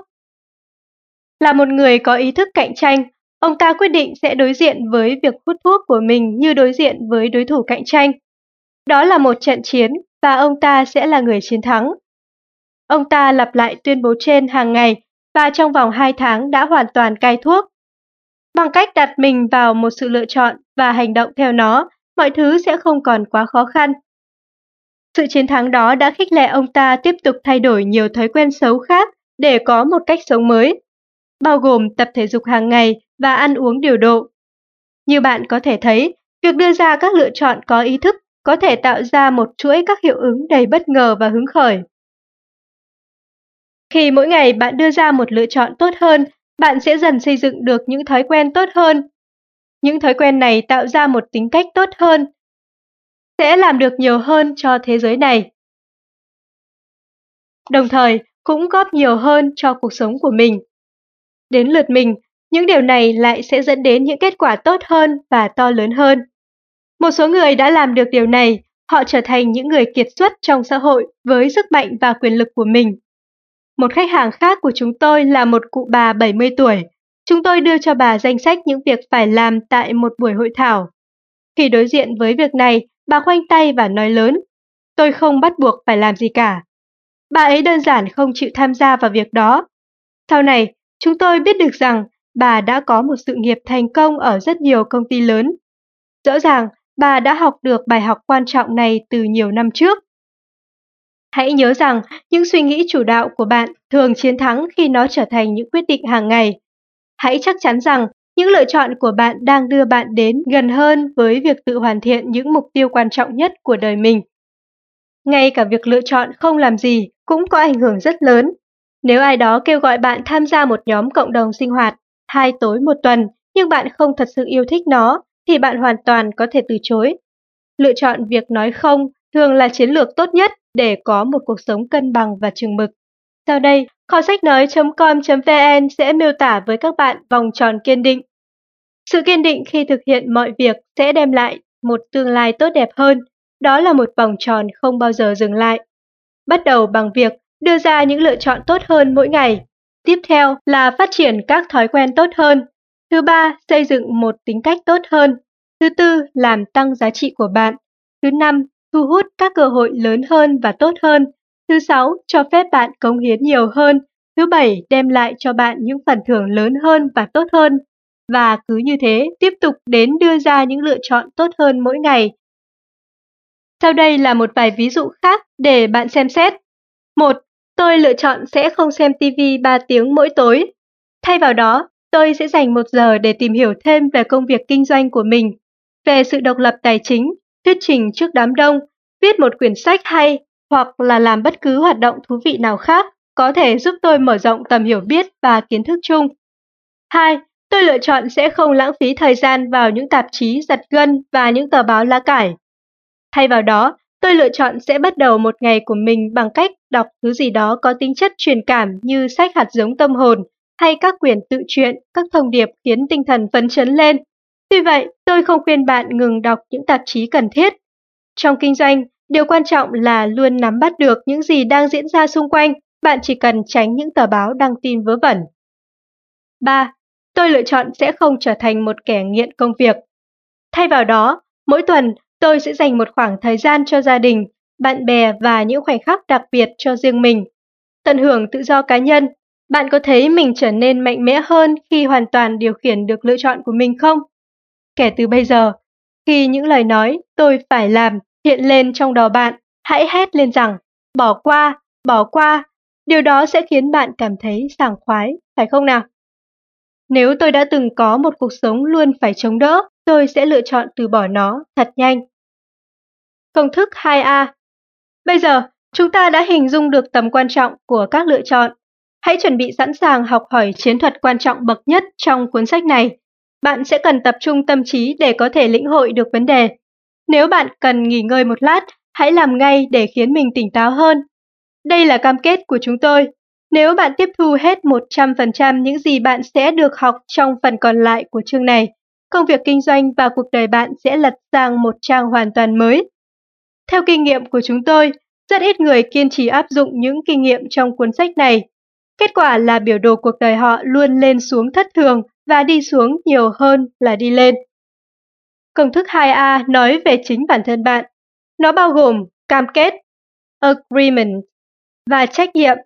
Là một người có ý thức cạnh tranh, ông ta quyết định sẽ đối diện với việc hút thuốc của mình như đối diện với đối thủ cạnh tranh. Đó là một trận chiến và ông ta sẽ là người chiến thắng. Ông ta lặp lại tuyên bố trên hàng ngày và trong vòng 2 tháng đã hoàn toàn cai thuốc. Bằng cách đặt mình vào một sự lựa chọn và hành động theo nó, mọi thứ sẽ không còn quá khó khăn. Sự chiến thắng đó đã khích lệ ông ta tiếp tục thay đổi nhiều thói quen xấu khác để có một cách sống mới, bao gồm tập thể dục hàng ngày và ăn uống điều độ. Như bạn có thể thấy, việc đưa ra các lựa chọn có ý thức có thể tạo ra một chuỗi các hiệu ứng đầy bất ngờ và hứng khởi. Khi mỗi ngày bạn đưa ra một lựa chọn tốt hơn, bạn sẽ dần xây dựng được những thói quen tốt hơn. Những thói quen này tạo ra một tính cách tốt hơn, sẽ làm được nhiều hơn cho thế giới này. Đồng thời, cũng góp nhiều hơn cho cuộc sống của mình. Đến lượt mình, những điều này lại sẽ dẫn đến những kết quả tốt hơn và to lớn hơn. Một số người đã làm được điều này, họ trở thành những người kiệt xuất trong xã hội với sức mạnh và quyền lực của mình. Một khách hàng khác của chúng tôi là một cụ bà 70 tuổi. Chúng tôi đưa cho bà danh sách những việc phải làm tại một buổi hội thảo. Khi đối diện với việc này, bà khoanh tay và nói lớn, tôi không bắt buộc phải làm gì cả. Bà ấy đơn giản không chịu tham gia vào việc đó. Sau này, chúng tôi biết được rằng bà đã có một sự nghiệp thành công ở rất nhiều công ty lớn. Rõ ràng, bà đã học được bài học quan trọng này từ nhiều năm trước. Hãy nhớ rằng, những suy nghĩ chủ đạo của bạn thường chiến thắng khi nó trở thành những quyết định hàng ngày. Hãy chắc chắn rằng, những lựa chọn của bạn đang đưa bạn đến gần hơn với việc tự hoàn thiện những mục tiêu quan trọng nhất của đời mình. Ngay cả việc lựa chọn không làm gì cũng có ảnh hưởng rất lớn. Nếu ai đó kêu gọi bạn tham gia một nhóm cộng đồng sinh hoạt 2 tối một tuần, nhưng bạn không thật sự yêu thích nó, thì bạn hoàn toàn có thể từ chối. Lựa chọn việc nói không thường là chiến lược tốt nhất để có một cuộc sống cân bằng và chừng mực. Sau đây, kho sách nói.com.vn sẽ miêu tả với các bạn vòng tròn kiên định. Sự kiên định khi thực hiện mọi việc sẽ đem lại một tương lai tốt đẹp hơn. Đó là một vòng tròn không bao giờ dừng lại. Bắt đầu bằng việc đưa ra những lựa chọn tốt hơn mỗi ngày. Tiếp theo là phát triển các thói quen tốt hơn. Thứ ba, xây dựng một tính cách tốt hơn. Thứ tư, làm tăng giá trị của bạn. Thứ năm, thu hút các cơ hội lớn hơn và tốt hơn. Thứ sáu, cho phép bạn cống hiến nhiều hơn. Thứ bảy, đem lại cho bạn những phần thưởng lớn hơn và tốt hơn. Và cứ như thế, tiếp tục đến đưa ra những lựa chọn tốt hơn mỗi ngày. Sau đây là một vài ví dụ khác để bạn xem xét. 1. Tôi lựa chọn sẽ không xem TV 3 tiếng mỗi tối. Thay vào đó, tôi sẽ dành 1 giờ để tìm hiểu thêm về công việc kinh doanh của mình, về sự độc lập tài chính, thuyết trình trước đám đông, viết một quyển sách hay hoặc là làm bất cứ hoạt động thú vị nào khác có thể giúp tôi mở rộng tầm hiểu biết và kiến thức chung. 2. Tôi lựa chọn sẽ không lãng phí thời gian vào những tạp chí giật gân và những tờ báo lá cải. Thay vào đó, tôi lựa chọn sẽ bắt đầu một ngày của mình bằng cách đọc thứ gì đó có tính chất truyền cảm như sách hạt giống tâm hồn hay các quyển tự truyện, các thông điệp khiến tinh thần phấn chấn lên. Tuy vậy, tôi không khuyên bạn ngừng đọc những tạp chí cần thiết. Trong kinh doanh, điều quan trọng là luôn nắm bắt được những gì đang diễn ra xung quanh, bạn chỉ cần tránh những tờ báo đăng tin vớ vẩn. 3. Tôi lựa chọn sẽ không trở thành một kẻ nghiện công việc. Thay vào đó, mỗi tuần tôi sẽ dành một khoảng thời gian cho gia đình, bạn bè và những khoảnh khắc đặc biệt cho riêng mình. Tận hưởng tự do cá nhân, bạn có thấy mình trở nên mạnh mẽ hơn khi hoàn toàn điều khiển được lựa chọn của mình không? Kể từ bây giờ, khi những lời nói tôi phải làm hiện lên trong đầu bạn, hãy hét lên rằng bỏ qua, bỏ qua. Điều đó sẽ khiến bạn cảm thấy sảng khoái, phải không nào? Nếu tôi đã từng có một cuộc sống luôn phải chống đỡ, tôi sẽ lựa chọn từ bỏ nó thật nhanh. Công thức 2A. Bây giờ, chúng ta đã hình dung được tầm quan trọng của các lựa chọn. Hãy chuẩn bị sẵn sàng học hỏi chiến thuật quan trọng bậc nhất trong cuốn sách này. Bạn sẽ cần tập trung tâm trí để có thể lĩnh hội được vấn đề. Nếu bạn cần nghỉ ngơi một lát, hãy làm ngay để khiến mình tỉnh táo hơn. Đây là cam kết của chúng tôi. Nếu bạn tiếp thu hết 100% những gì bạn sẽ được học trong phần còn lại của chương này, công việc kinh doanh và cuộc đời bạn sẽ lật sang một trang hoàn toàn mới. Theo kinh nghiệm của chúng tôi, rất ít người kiên trì áp dụng những kinh nghiệm trong cuốn sách này. Kết quả là biểu đồ cuộc đời họ luôn lên xuống thất thường và đi xuống nhiều hơn là đi lên. Công thức 2A nói về chính bản thân bạn. Nó bao gồm cam kết, agreement, và trách nhiệm,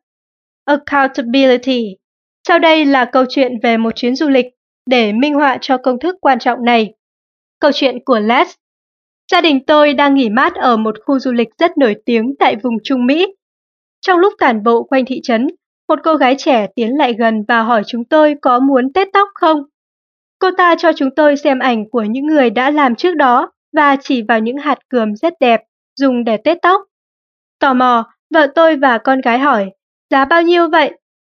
accountability. Sau đây là câu chuyện về một chuyến du lịch để minh họa cho công thức quan trọng này. Câu chuyện của Les. Gia đình tôi đang nghỉ mát ở một khu du lịch rất nổi tiếng tại vùng Trung Mỹ. Trong lúc tản bộ quanh thị trấn, một cô gái trẻ tiến lại gần và hỏi chúng tôi có muốn tết tóc không. Cô ta cho chúng tôi xem ảnh của những người đã làm trước đó và chỉ vào những hạt cườm rất đẹp dùng để tết tóc. Tò mò, vợ tôi và con gái hỏi, giá bao nhiêu vậy?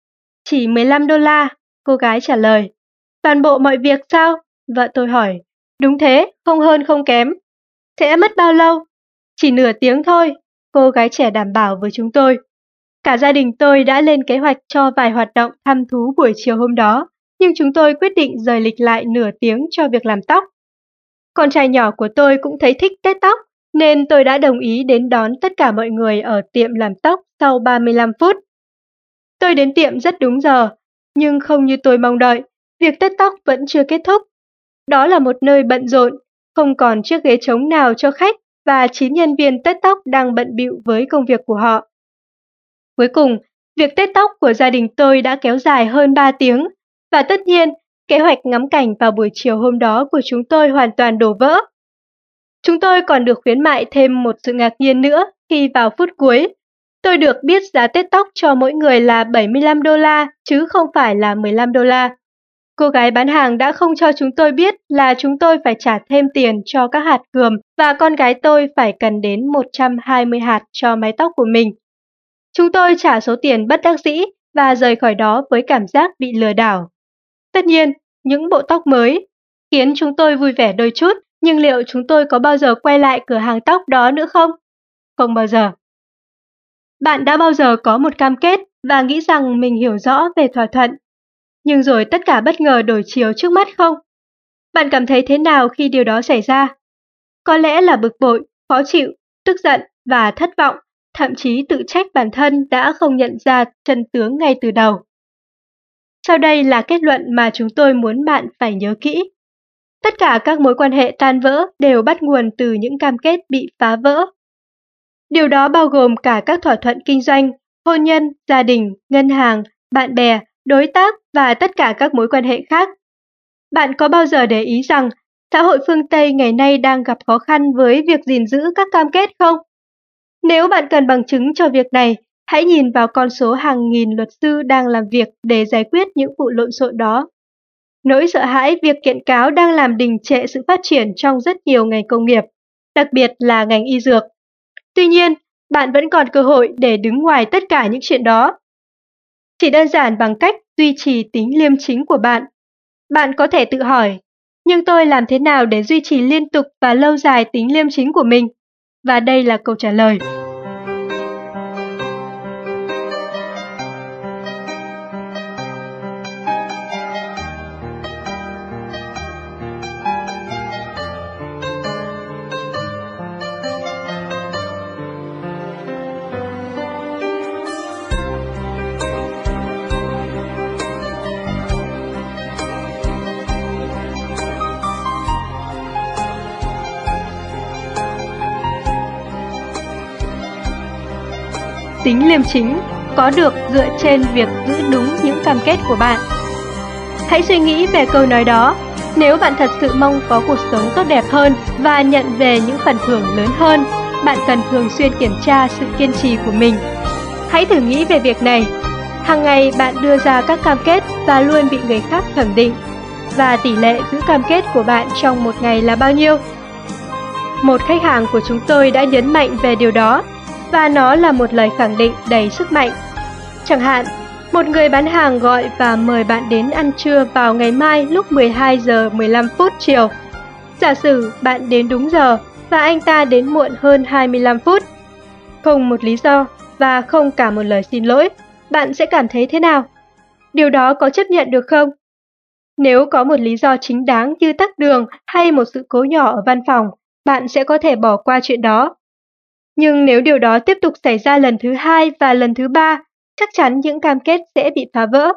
Chỉ $15, cô gái trả lời. Toàn bộ mọi việc sao? Vợ tôi hỏi. Đúng thế, không hơn không kém. Sẽ mất bao lâu? Chỉ nửa tiếng thôi, cô gái trẻ đảm bảo với chúng tôi. Cả gia đình tôi đã lên kế hoạch cho vài hoạt động thăm thú buổi chiều hôm đó, nhưng chúng tôi quyết định rời lịch lại nửa tiếng cho việc làm tóc. Con trai nhỏ của tôi cũng thấy thích tết tóc, nên tôi đã đồng ý đến đón tất cả mọi người ở tiệm làm tóc sau 35 phút. Tôi đến tiệm rất đúng giờ, nhưng không như tôi mong đợi, việc tết tóc vẫn chưa kết thúc. Đó là một nơi bận rộn, không còn chiếc ghế trống nào cho khách và 9 nhân viên tết tóc đang bận bịu với công việc của họ. Cuối cùng, việc tết tóc của gia đình tôi đã kéo dài hơn 3 tiếng, và tất nhiên, kế hoạch ngắm cảnh vào buổi chiều hôm đó của chúng tôi hoàn toàn đổ vỡ. Chúng tôi còn được khuyến mại thêm một sự ngạc nhiên nữa khi vào phút cuối. Tôi được biết giá tết tóc cho mỗi người là $75 chứ không phải là $15. Cô gái bán hàng đã không cho chúng tôi biết là chúng tôi phải trả thêm tiền cho các hạt cườm và con gái tôi phải cần đến 120 hạt cho mái tóc của mình. Chúng tôi trả số tiền bất đắc dĩ và rời khỏi đó với cảm giác bị lừa đảo. Tất nhiên, những bộ tóc mới khiến chúng tôi vui vẻ đôi chút, nhưng liệu chúng tôi có bao giờ quay lại cửa hàng tóc đó nữa không? Không bao giờ. Bạn đã bao giờ có một cam kết và nghĩ rằng mình hiểu rõ về thỏa thuận, nhưng rồi tất cả bất ngờ đổi chiều trước mắt không? Bạn cảm thấy thế nào khi điều đó xảy ra? Có lẽ là bực bội, khó chịu, tức giận và thất vọng, thậm chí tự trách bản thân đã không nhận ra chân tướng ngay từ đầu. Sau đây là kết luận mà chúng tôi muốn bạn phải nhớ kỹ. Tất cả các mối quan hệ tan vỡ đều bắt nguồn từ những cam kết bị phá vỡ. Điều đó bao gồm cả các thỏa thuận kinh doanh, hôn nhân, gia đình, ngân hàng, bạn bè, đối tác và tất cả các mối quan hệ khác. Bạn có bao giờ để ý rằng xã hội phương Tây ngày nay đang gặp khó khăn với việc gìn giữ các cam kết không? Nếu bạn cần bằng chứng cho việc này, hãy nhìn vào con số hàng nghìn luật sư đang làm việc để giải quyết những vụ lộn xộn đó. Nỗi sợ hãi việc kiện cáo đang làm đình trệ sự phát triển trong rất nhiều ngành công nghiệp, đặc biệt là ngành y dược. Tuy nhiên, bạn vẫn còn cơ hội để đứng ngoài tất cả những chuyện đó. Chỉ đơn giản bằng cách duy trì tính liêm chính của bạn. Bạn có thể tự hỏi, nhưng tôi làm thế nào để duy trì liên tục và lâu dài tính liêm chính của mình? Và đây là câu trả lời. Tính liêm chính có được dựa trên việc giữ đúng những cam kết của bạn. Hãy suy nghĩ về câu nói đó. Nếu bạn thật sự mong có cuộc sống tốt đẹp hơn và nhận về những phần thưởng lớn hơn, bạn cần thường xuyên kiểm tra sự kiên trì của mình. Hãy thử nghĩ về việc này. Hàng ngày bạn đưa ra các cam kết và luôn bị người khác thẩm định. Và tỷ lệ giữ cam kết của bạn trong một ngày là bao nhiêu? Một khách hàng của chúng tôi đã nhấn mạnh về điều đó, và nó là một lời khẳng định đầy sức mạnh. Chẳng hạn, một người bán hàng gọi và mời bạn đến ăn trưa vào ngày mai lúc 12 giờ 15 phút chiều. Giả sử bạn đến đúng giờ và anh ta đến muộn hơn 25 phút. Không một lý do và không cả một lời xin lỗi, bạn sẽ cảm thấy thế nào? Điều đó có chấp nhận được không? Nếu có một lý do chính đáng như tắc đường hay một sự cố nhỏ ở văn phòng, bạn sẽ có thể bỏ qua chuyện đó. Nhưng nếu điều đó tiếp tục xảy ra lần thứ 2 và lần thứ 3, chắc chắn những cam kết sẽ bị phá vỡ.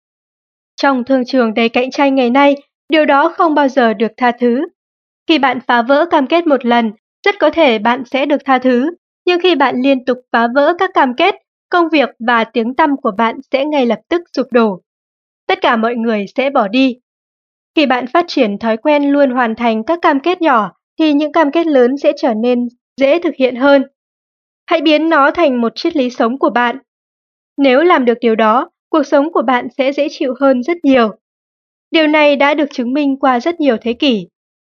Trong thương trường đầy cạnh tranh ngày nay, điều đó không bao giờ được tha thứ. Khi bạn phá vỡ cam kết một lần, rất có thể bạn sẽ được tha thứ, nhưng khi bạn liên tục phá vỡ các cam kết, công việc và tiếng tăm của bạn sẽ ngay lập tức sụp đổ. Tất cả mọi người sẽ bỏ đi. Khi bạn phát triển thói quen luôn hoàn thành các cam kết nhỏ, thì những cam kết lớn sẽ trở nên dễ thực hiện hơn. Hãy biến nó thành một triết lý sống của bạn. Nếu làm được điều đó, cuộc sống của bạn sẽ dễ chịu hơn rất nhiều. Điều này đã được chứng minh qua rất nhiều thế kỷ.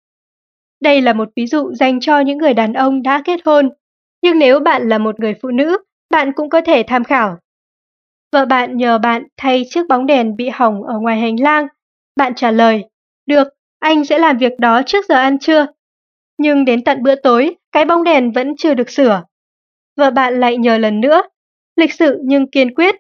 Đây là một ví dụ dành cho những người đàn ông đã kết hôn, nhưng nếu bạn là một người phụ nữ, bạn cũng có thể tham khảo. Vợ bạn nhờ bạn thay chiếc bóng đèn bị hỏng ở ngoài hành lang. Bạn trả lời, được, anh sẽ làm việc đó trước giờ ăn trưa. Nhưng đến tận bữa tối, cái bóng đèn vẫn chưa được sửa. Vợ bạn lại nhờ lần nữa, lịch sự nhưng kiên quyết.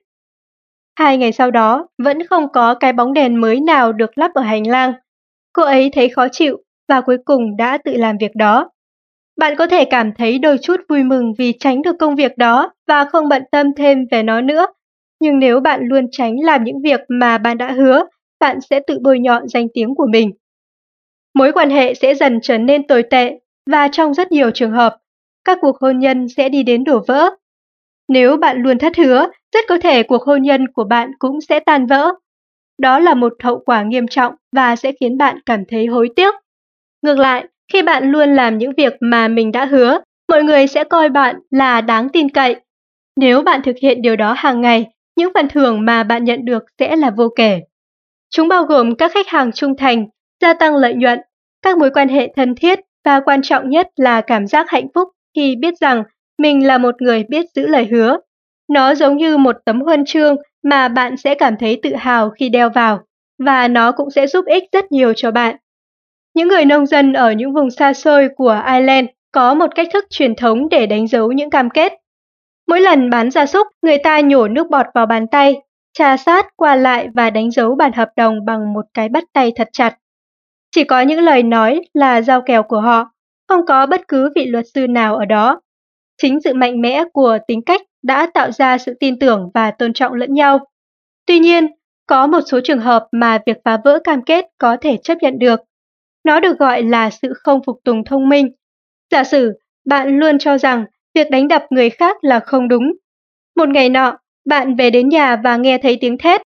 2 ngày sau đó, vẫn không có cái bóng đèn mới nào được lắp ở hành lang. Cô ấy thấy khó chịu và cuối cùng đã tự làm việc đó. Bạn có thể cảm thấy đôi chút vui mừng vì tránh được công việc đó và không bận tâm thêm về nó nữa. Nhưng nếu bạn luôn tránh làm những việc mà bạn đã hứa, bạn sẽ tự bôi nhọ danh tiếng của mình. Mối quan hệ sẽ dần trở nên tồi tệ và trong rất nhiều trường hợp, các cuộc hôn nhân sẽ đi đến đổ vỡ. Nếu bạn luôn thất hứa, rất có thể cuộc hôn nhân của bạn cũng sẽ tan vỡ. Đó là một hậu quả nghiêm trọng và sẽ khiến bạn cảm thấy hối tiếc. Ngược lại, khi bạn luôn làm những việc mà mình đã hứa, mọi người sẽ coi bạn là đáng tin cậy. Nếu bạn thực hiện điều đó hàng ngày, những phần thưởng mà bạn nhận được sẽ là vô kể. Chúng bao gồm các khách hàng trung thành, gia tăng lợi nhuận, các mối quan hệ thân thiết và quan trọng nhất là cảm giác hạnh phúc khi biết rằng mình là một người biết giữ lời hứa. Nó giống như một tấm huân chương mà bạn sẽ cảm thấy tự hào khi đeo vào, và nó cũng sẽ giúp ích rất nhiều cho bạn. Những người nông dân ở những vùng xa xôi của Ireland có một cách thức truyền thống để đánh dấu những cam kết. Mỗi lần bán gia súc, người ta nhổ nước bọt vào bàn tay, trà sát qua lại và đánh dấu bản hợp đồng bằng một cái bắt tay thật chặt. Chỉ có những lời nói là giao kèo của họ, không có bất cứ vị luật sư nào ở đó. Chính sự mạnh mẽ của tính cách đã tạo ra sự tin tưởng và tôn trọng lẫn nhau. Tuy nhiên, có một số trường hợp mà việc phá vỡ cam kết có thể chấp nhận được. Nó được gọi là sự không phục tùng thông minh. Giả sử, bạn luôn cho rằng việc đánh đập người khác là không đúng. Một ngày nọ, bạn về đến nhà và nghe thấy tiếng thét.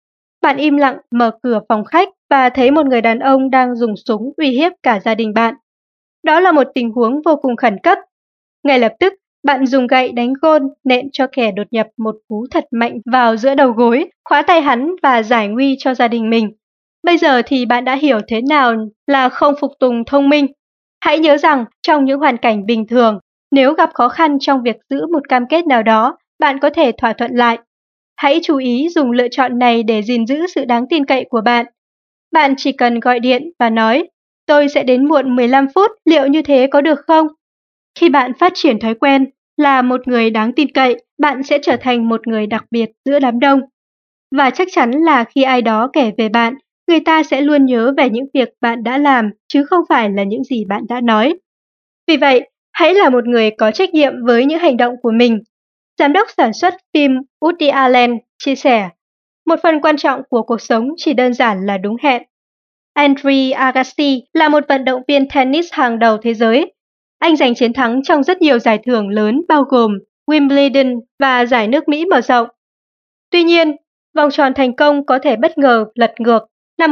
Bạn im lặng mở cửa phòng khách và thấy một người đàn ông đang dùng súng uy hiếp cả gia đình bạn. Đó là một tình huống vô cùng khẩn cấp. Ngay lập tức, bạn dùng gậy đánh gôn nện cho kẻ đột nhập một cú thật mạnh vào giữa đầu gối, khóa tay hắn và giải nguy cho gia đình mình. Bây giờ thì bạn đã hiểu thế nào là không phục tùng thông minh. Hãy nhớ rằng trong những hoàn cảnh bình thường, nếu gặp khó khăn trong việc giữ một cam kết nào đó, bạn có thể thỏa thuận lại. Hãy chú ý dùng lựa chọn này để gìn giữ sự đáng tin cậy của bạn. Bạn chỉ cần gọi điện và nói, tôi sẽ đến muộn 15 phút, liệu như thế có được không? Khi bạn phát triển thói quen là một người đáng tin cậy, bạn sẽ trở thành một người đặc biệt giữa đám đông. Và chắc chắn là khi ai đó kể về bạn, người ta sẽ luôn nhớ về những việc bạn đã làm, chứ không phải là những gì bạn đã nói. Vì vậy, hãy là một người có trách nhiệm với những hành động của mình. Giám đốc sản xuất phim Woody Allen chia sẻ, một phần quan trọng của cuộc sống chỉ đơn giản là đúng hẹn. Andre Agassi là một vận động viên tennis hàng đầu thế giới. Anh giành chiến thắng trong rất nhiều giải thưởng lớn bao gồm Wimbledon và giải nước Mỹ mở rộng. Tuy nhiên, vòng tròn thành công có thể bất ngờ lật ngược. Năm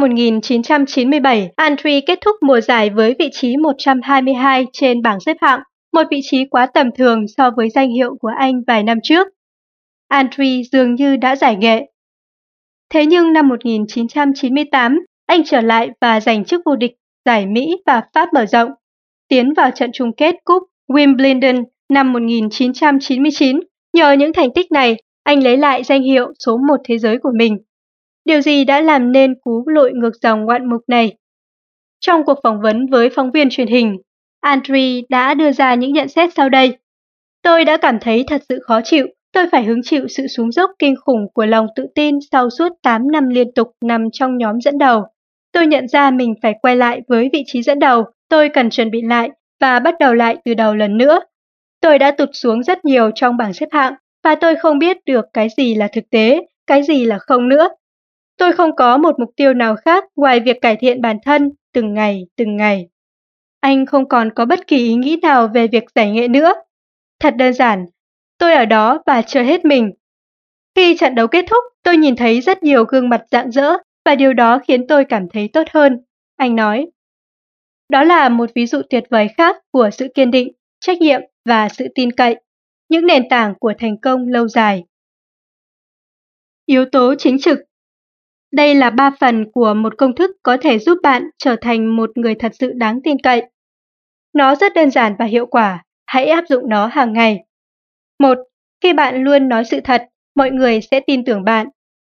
1997, Andre kết thúc mùa giải với vị trí 122 trên bảng xếp hạng, một vị trí quá tầm thường so với danh hiệu của anh vài năm trước. Andre dường như đã giải nghệ. Thế nhưng năm 1998, anh trở lại và giành chức vô địch giải Mỹ và Pháp mở rộng, tiến vào trận chung kết cúp Wimbledon năm 1999. Nhờ những thành tích này, anh lấy lại danh hiệu số 1 thế giới của mình. Điều gì đã làm nên cú lội ngược dòng ngoạn mục này? Trong cuộc phỏng vấn với phóng viên truyền hình, Andre đã đưa ra những nhận xét sau đây. Tôi đã cảm thấy thật sự khó chịu, tôi phải hứng chịu sự xuống dốc kinh khủng của lòng tự tin sau suốt 8 năm liên tục nằm trong nhóm dẫn đầu. Tôi nhận ra mình phải quay lại với vị trí dẫn đầu, tôi cần chuẩn bị lại và bắt đầu lại từ đầu lần nữa. Tôi đã tụt xuống rất nhiều trong bảng xếp hạng và tôi không biết được cái gì là thực tế, cái gì là không nữa. Tôi không có một mục tiêu nào khác ngoài việc cải thiện bản thân từng ngày từng ngày. Anh không còn có bất kỳ ý nghĩ nào về việc giải nghệ nữa. Thật đơn giản, tôi ở đó và chơi hết mình. Khi trận đấu kết thúc, tôi nhìn thấy rất nhiều gương mặt rạng rỡ và điều đó khiến tôi cảm thấy tốt hơn, anh nói. Đó là một ví dụ tuyệt vời khác của sự kiên định, trách nhiệm và sự tin cậy, những nền tảng của thành công lâu dài. Yếu tố chính trực. Đây là 3 phần của một công thức có thể giúp bạn trở thành một người thật sự đáng tin cậy. Nó rất đơn giản và hiệu quả, hãy áp dụng nó hàng ngày. 1. Khi bạn luôn nói sự thật, mọi người sẽ tin tưởng bạn.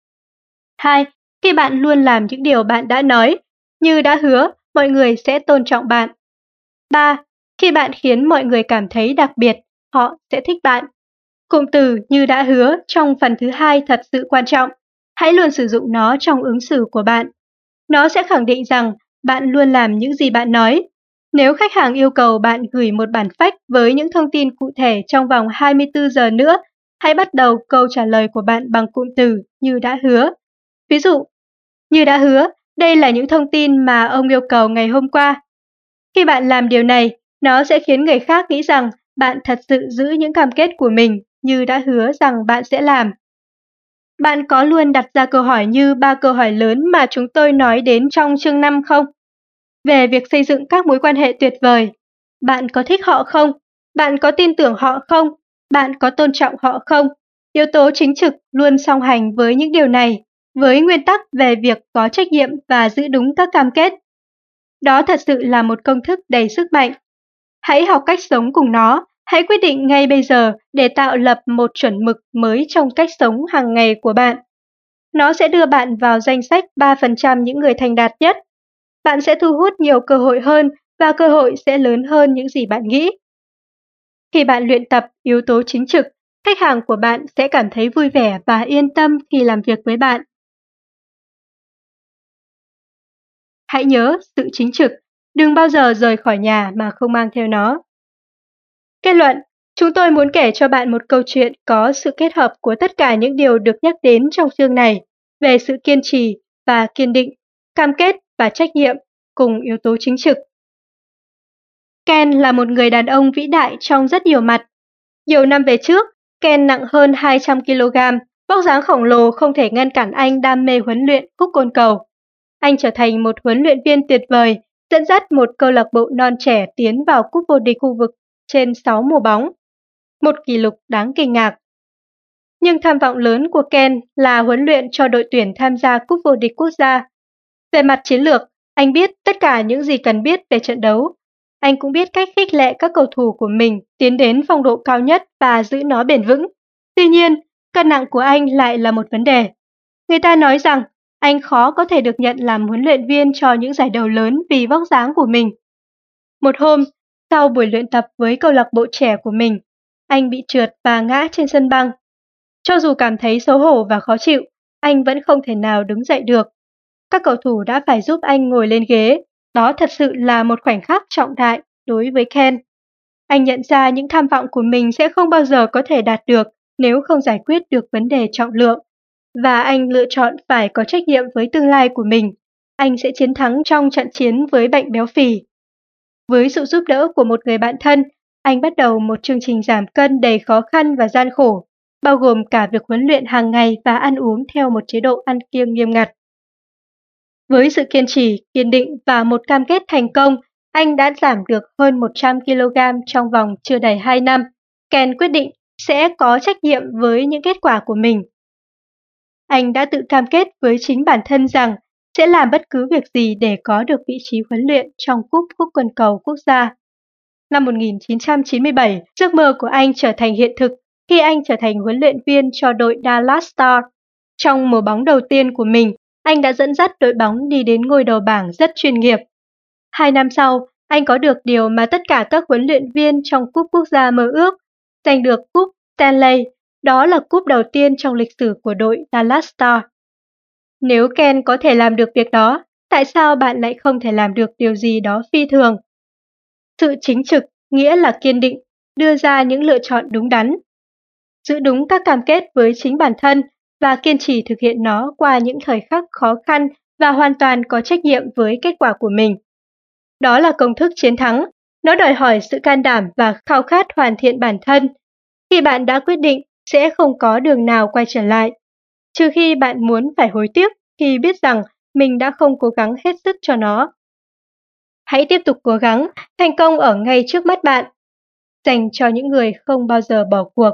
2. Khi bạn luôn làm những điều bạn đã nói, như đã hứa, mọi người sẽ tôn trọng bạn. 3. Khi bạn khiến mọi người cảm thấy đặc biệt, họ sẽ thích bạn. Cụm từ như đã hứa trong phần thứ 2 thật sự quan trọng. Hãy luôn sử dụng nó trong ứng xử của bạn. Nó sẽ khẳng định rằng bạn luôn làm những gì bạn nói. Nếu khách hàng yêu cầu bạn gửi một bản phách với những thông tin cụ thể trong vòng 24 giờ nữa, hãy bắt đầu câu trả lời của bạn bằng cụm từ như đã hứa. Ví dụ, như đã hứa, đây là những thông tin mà ông yêu cầu ngày hôm qua. Khi bạn làm điều này, nó sẽ khiến người khác nghĩ rằng bạn thật sự giữ những cam kết của mình như đã hứa rằng bạn sẽ làm. Bạn có luôn đặt ra câu hỏi như 3 câu hỏi lớn mà chúng tôi nói đến trong chương 5 không? Về việc xây dựng các mối quan hệ tuyệt vời. Bạn có thích họ không? Bạn có tin tưởng họ không? Bạn có tôn trọng họ không? Yếu tố chính trực luôn song hành với những điều này, với nguyên tắc về việc có trách nhiệm và giữ đúng các cam kết. Đó thật sự là một công thức đầy sức mạnh. Hãy học cách sống cùng nó, hãy quyết định ngay bây giờ để tạo lập một chuẩn mực mới trong cách sống hàng ngày của bạn. Nó sẽ đưa bạn vào danh sách 3% những người thành đạt nhất. Bạn sẽ thu hút nhiều cơ hội hơn và cơ hội sẽ lớn hơn những gì bạn nghĩ. Khi bạn luyện tập yếu tố chính trực, khách hàng của bạn sẽ cảm thấy vui vẻ và yên tâm khi làm việc với bạn. Hãy nhớ sự chính trực, đừng bao giờ rời khỏi nhà mà không mang theo nó. Kết luận, chúng tôi muốn kể cho bạn một câu chuyện có sự kết hợp của tất cả những điều được nhắc đến trong chương này về sự kiên trì và kiên định, cam kết và trách nhiệm cùng yếu tố chính trực. Ken là một người đàn ông vĩ đại trong rất nhiều mặt. Nhiều năm về trước, Ken nặng hơn 200 kg Vóc dáng khổng lồ không thể ngăn cản anh đam mê huấn luyện khúc côn cầu. Anh trở thành một huấn luyện viên tuyệt vời, dẫn dắt một câu lạc bộ non trẻ tiến vào cúp vô địch khu vực trên 6 mùa bóng. Một kỷ lục đáng kinh ngạc. Nhưng tham vọng lớn của Ken là huấn luyện cho đội tuyển tham gia cúp vô địch quốc gia. Về mặt chiến lược, anh biết tất cả những gì cần biết về trận đấu. Anh cũng biết cách khích lệ các cầu thủ của mình tiến đến phong độ cao nhất và giữ nó bền vững. Tuy nhiên, cân nặng của anh lại là một vấn đề. Người ta nói rằng anh khó có thể được nhận làm huấn luyện viên cho những giải đấu lớn vì vóc dáng của mình. Một hôm, sau buổi luyện tập với câu lạc bộ trẻ của mình, anh bị trượt và ngã trên sân băng. Cho dù cảm thấy xấu hổ và khó chịu, anh vẫn không thể nào đứng dậy được. Các cầu thủ đã phải giúp anh ngồi lên ghế. Đó thật sự là một khoảnh khắc trọng đại đối với Ken. Anh nhận ra những tham vọng của mình sẽ không bao giờ có thể đạt được nếu không giải quyết được vấn đề trọng lượng. Và anh lựa chọn phải có trách nhiệm với tương lai của mình. Anh sẽ chiến thắng trong trận chiến với bệnh béo phì. Với sự giúp đỡ của một người bạn thân, anh bắt đầu một chương trình giảm cân đầy khó khăn và gian khổ, bao gồm cả việc huấn luyện hàng ngày và ăn uống theo một chế độ ăn kiêng nghiêm ngặt. Với sự kiên trì, kiên định và một cam kết thành công, anh đã giảm được hơn 100 kg trong vòng chưa đầy 2 năm. Ken quyết định sẽ có trách nhiệm với những kết quả của mình. Anh đã tự cam kết với chính bản thân rằng sẽ làm bất cứ việc gì để có được vị trí huấn luyện trong cúp khúc côn cầu quốc gia. Năm 1997, giấc mơ của anh trở thành hiện thực khi anh trở thành huấn luyện viên cho đội Dallas Stars. Trong mùa bóng đầu tiên của mình, anh đã dẫn dắt đội bóng đi đến ngôi đầu bảng rất chuyên nghiệp. 2 năm sau, anh có được điều mà tất cả các huấn luyện viên trong cúp quốc gia mơ ước, giành được cúp Stanley. Đó là cúp đầu tiên trong lịch sử của đội Dallas Stars. Nếu Ken có thể làm được việc đó, tại sao bạn lại không thể làm được điều gì đó phi thường? Sự chính trực nghĩa là kiên định, đưa ra những lựa chọn đúng đắn. Giữ đúng các cam kết với chính bản thân và kiên trì thực hiện nó qua những thời khắc khó khăn và hoàn toàn có trách nhiệm với kết quả của mình. Đó là công thức chiến thắng. Nó đòi hỏi sự can đảm và khao khát hoàn thiện bản thân. Khi bạn đã quyết định, sẽ không có đường nào quay trở lại, trừ khi bạn muốn phải hối tiếc khi biết rằng mình đã không cố gắng hết sức cho nó. Hãy tiếp tục cố gắng, thành công ở ngay trước mắt bạn. Dành cho những người không bao giờ bỏ cuộc.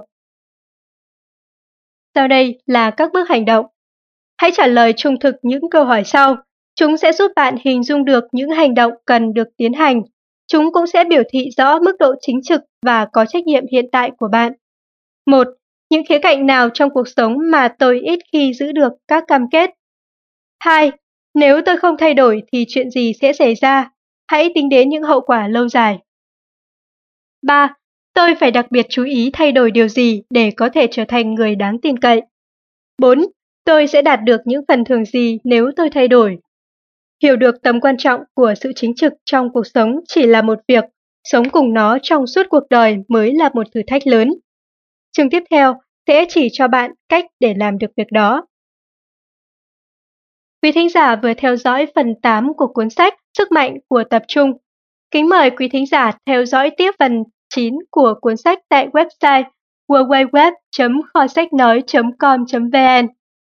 Sau đây là các bước hành động. Hãy trả lời trung thực những câu hỏi sau. Chúng sẽ giúp bạn hình dung được những hành động cần được tiến hành. Chúng cũng sẽ biểu thị rõ mức độ chính trực và có trách nhiệm hiện tại của bạn. 1. Những khía cạnh nào trong cuộc sống mà tôi ít khi giữ được các cam kết? 2. Nếu tôi không thay đổi thì chuyện gì sẽ xảy ra? Hãy tính đến những hậu quả lâu dài. 3. Tôi phải đặc biệt chú ý thay đổi điều gì để có thể trở thành người đáng tin cậy? 4. Tôi sẽ đạt được những phần thưởng gì nếu tôi thay đổi? Hiểu được tầm quan trọng của sự chính trực trong cuộc sống chỉ là một việc, sống cùng nó trong suốt cuộc đời mới là một thử thách lớn. Chương tiếp theo sẽ chỉ cho bạn cách để làm được việc đó. Quý thính giả vừa theo dõi phần 8 của cuốn sách Sức mạnh của tập trung. Kính mời quý thính giả theo dõi tiếp phần 9 của cuốn sách tại website www.kho-sách-nói.com.vn.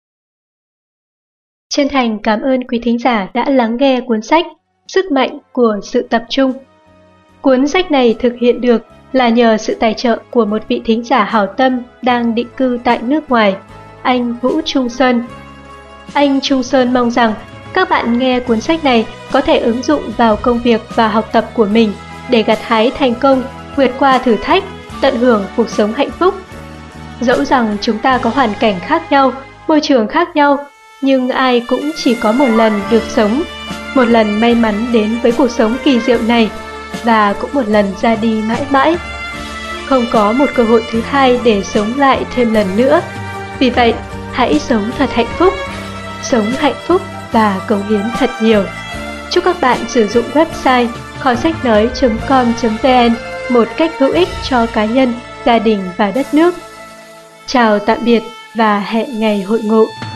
Chân thành cảm ơn quý thính giả đã lắng nghe cuốn sách Sức mạnh của sự tập trung. Cuốn sách này thực hiện được là nhờ sự tài trợ của một vị thính giả hảo tâm đang định cư tại nước ngoài, anh Vũ Trung Sơn. Anh Trung Sơn mong rằng các bạn nghe cuốn sách này có thể ứng dụng vào công việc và học tập của mình để gặt hái thành công, vượt qua thử thách, tận hưởng cuộc sống hạnh phúc. Dẫu rằng chúng ta có hoàn cảnh khác nhau, môi trường khác nhau, nhưng ai cũng chỉ có một lần được sống, một lần may mắn đến với cuộc sống kỳ diệu này, và cũng một lần ra đi mãi mãi. Không có một cơ hội thứ hai để sống lại thêm lần nữa. Vì vậy, hãy sống thật sống hạnh phúc và cống hiến thật nhiều. Chúc các bạn sử dụng website kho-sách-nói.com.vn một cách hữu ích cho cá nhân, gia đình và đất nước. Chào tạm biệt và hẹn ngày hội ngộ.